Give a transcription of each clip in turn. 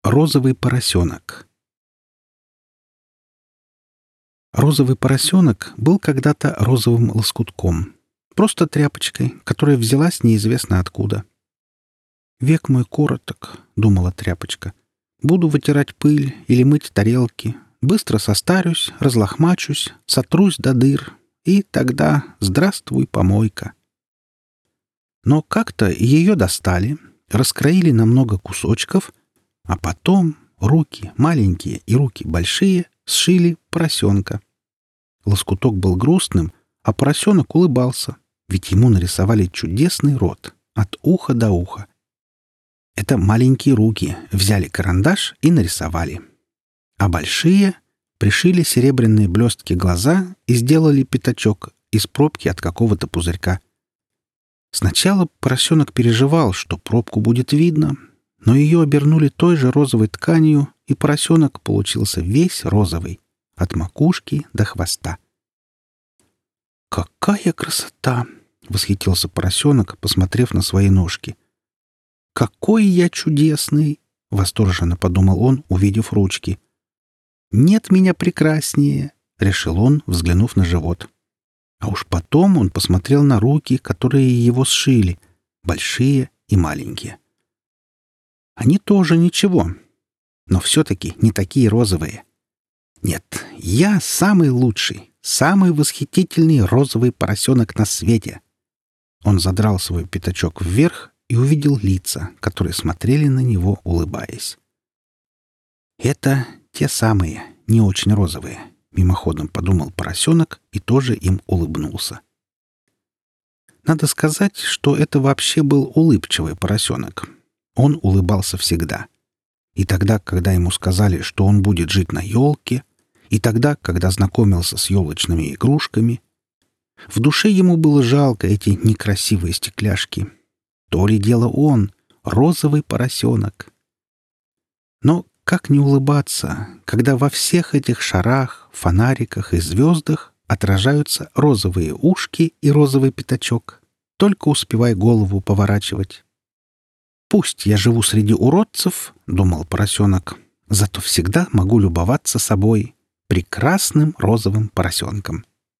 Розовый поросенок. Розовый поросенок был когда-то розовым лоскутком, просто тряпочкой, которая взялась неизвестно откуда. «Век мой короток», — думала тряпочка. «Буду вытирать пыль или мыть тарелки, быстро состарюсь, разлохмачусь, сотрусь до дыр, и тогда здравствуй, помойка». Но как-то ее достали, раскроили на много кусочков, а потом руки маленькие и руки большие сшили поросенка. Лоскуток был грустным, а поросенок улыбался, ведь ему нарисовали чудесный рот от уха до уха. Это маленькие руки взяли карандаш и нарисовали, а большие пришили серебряные блестки глаза и сделали пятачок из пробки от какого-то пузырька. Сначала поросенок переживал, что пробку будет видно, но ее обернули той же розовой тканью, и поросенок получился весь розовый, от макушки до хвоста. «Какая красота!» — восхитился поросенок, посмотрев на свои ножки. «Какой я чудесный!» — восторженно подумал он, увидев ручки. «Нет меня прекраснее!» — решил он, взглянув на живот. А уж потом он посмотрел на руки, которые его сшили, большие и маленькие. Они тоже ничего, но все-таки не такие розовые. Нет, я самый лучший, самый восхитительный розовый поросенок на свете. Он задрал свой пятачок вверх и увидел лица, которые смотрели на него, улыбаясь. Это те самые, не очень розовые, мимоходом подумал поросенок и тоже им улыбнулся. Надо сказать, что это вообще был улыбчивый поросенок. Он улыбался всегда. И тогда, когда ему сказали, что он будет жить на елке, и тогда, когда знакомился с елочными игрушками. В душе ему было жалко эти некрасивые стекляшки. То ли дело он, розовый поросенок. Но как не улыбаться, когда во всех этих шарах, фонариках и звездах отражаются розовые ушки и розовый пятачок? Только успевай голову поворачивать. «Пусть я живу среди уродцев, — думал поросенок, — зато всегда могу любоваться собой, прекрасным розовым поросенком».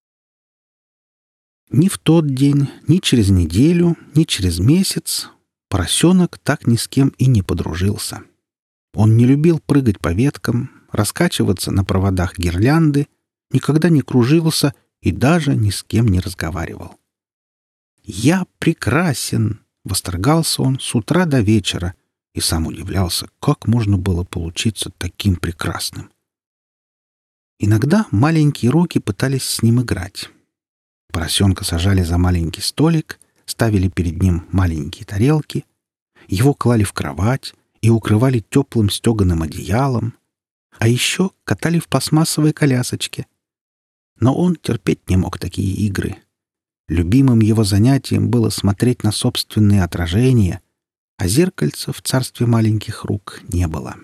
Ни в тот день, ни через неделю, ни через месяц поросенок так ни с кем и не подружился. Он не любил прыгать по веткам, раскачиваться на проводах гирлянды, никогда не кружился и даже ни с кем не разговаривал. «Я прекрасен!» — восторгался он с утра до вечера и сам удивлялся, как можно было получиться таким прекрасным. Иногда маленькие руки пытались с ним играть. Поросенка сажали за маленький столик, ставили перед ним маленькие тарелки, его клали в кровать и укрывали теплым стеганым одеялом, а еще катали в пластмассовой колясочке. Но он терпеть не мог такие игры. Любимым его занятием было смотреть на собственные отражения, а зеркальца в царстве маленьких рук не было.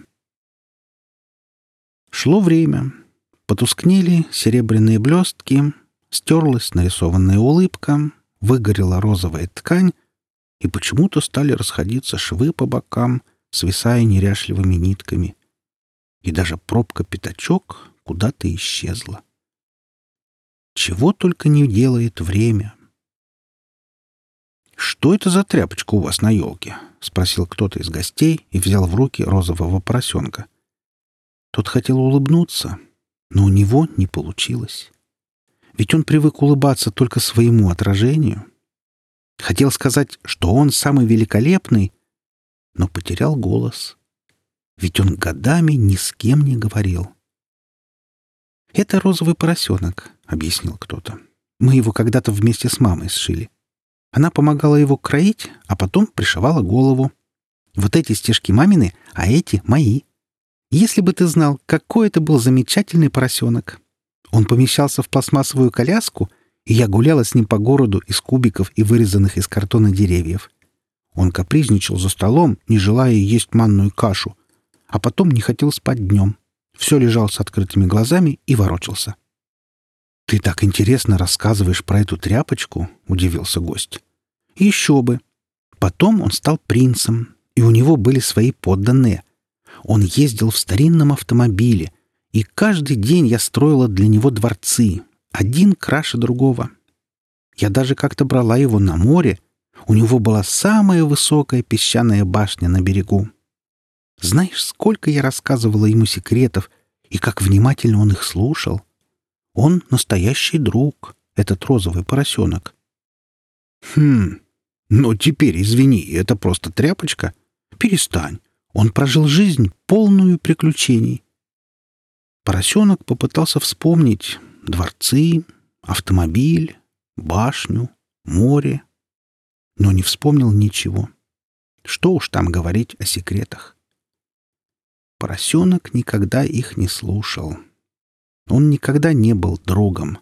Шло время. Потускнели серебряные блестки, стерлась нарисованная улыбка, выгорела розовая ткань, и почему-то стали расходиться швы по бокам, свисая неряшливыми нитками. И даже пробка-пятачок куда-то исчезла. Чего только не делает время. «Что это за тряпочка у вас на елке?» — спросил кто-то из гостей и взял в руки розового поросенка. Тот хотел улыбнуться, но у него не получилось. Ведь он привык улыбаться только своему отражению. Хотел сказать, что он самый великолепный, но потерял голос. Ведь он годами ни с кем не говорил. «Это розовый поросенок», — объяснил кто-то. «Мы его когда-то вместе с мамой сшили. Она помогала его кроить, а потом пришивала голову. Вот эти стежки мамины, а эти мои. Если бы ты знал, какой это был замечательный поросенок. Он помещался в пластмассовую коляску, и я гуляла с ним по городу из кубиков и вырезанных из картона деревьев. Он капризничал за столом, не желая есть манную кашу, а потом не хотел спать днем. Все лежал с открытыми глазами и ворочался. «Ты так интересно рассказываешь про эту тряпочку», — удивился гость. «Еще бы. Потом он стал принцем, и у него были свои подданные. Он ездил в старинном автомобиле, и каждый день я строила для него дворцы, один краше другого. Я даже как-то брала его на море. У него была самая высокая песчаная башня на берегу. Знаешь, сколько я рассказывала ему секретов, и как внимательно он их слушал. Он настоящий друг, этот розовый поросенок. Но теперь, извини, это просто тряпочка. Перестань. Он прожил жизнь, полную приключений. Поросенок попытался вспомнить дворцы, автомобиль, башню, море, но не вспомнил ничего. Что уж там говорить о секретах. Поросенок никогда их не слушал. Он никогда не был другом.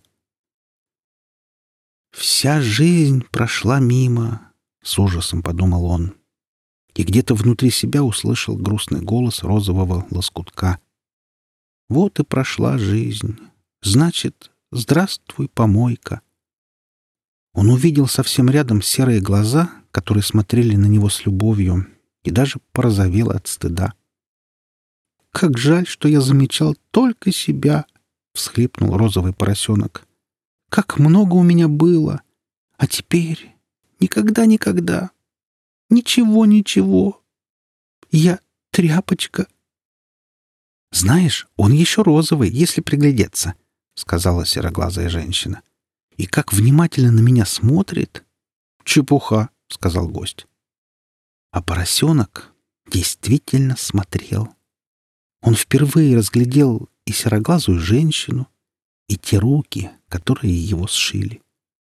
«Вся жизнь прошла мимо», — с ужасом подумал он. И где-то внутри себя услышал грустный голос розового лоскутка. «Вот и прошла жизнь. Значит, здравствуй, помойка». Он увидел совсем рядом серые глаза, которые смотрели на него с любовью, и даже порозовел от стыда. «Как жаль, что я замечал только себя», — всхлипнул розовый поросенок. «Как много у меня было! А теперь никогда-никогда! Ничего! Я тряпочка!» «Знаешь, он еще розовый, если приглядеться», — сказала сероглазая женщина. «И как внимательно на меня смотрит!» «Чепуха», — сказал гость. А поросенок действительно смотрел. Он впервые разглядел и сероглазую женщину, и те руки, которые его сшили.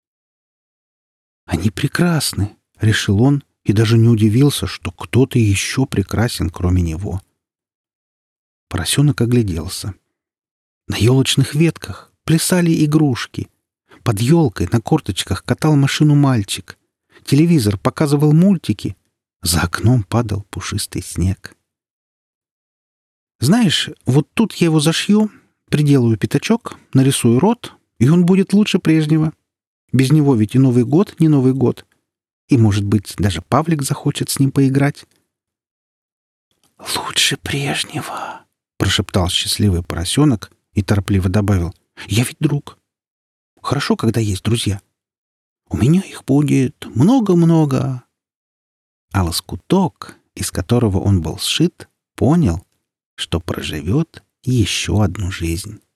«Они прекрасны», — решил он, и даже не удивился, что кто-то еще прекрасен, кроме него. Поросенок огляделся. На елочных ветках плясали игрушки. Под елкой на корточках катал машину мальчик. Телевизор показывал мультики. За окном падал пушистый снег. «Знаешь, вот тут я его зашью, приделаю пятачок, нарисую рот, и он будет лучше прежнего. Без него ведь и Новый год не Новый год. И, может быть, даже Павлик захочет с ним поиграть». «Лучше прежнего», — прошептал счастливый поросенок и торопливо добавил. «Я ведь друг. Хорошо, когда есть друзья. У меня их будет много-много». А лоскуток, из которого он был сшит, понял, что проживет еще одну жизнь.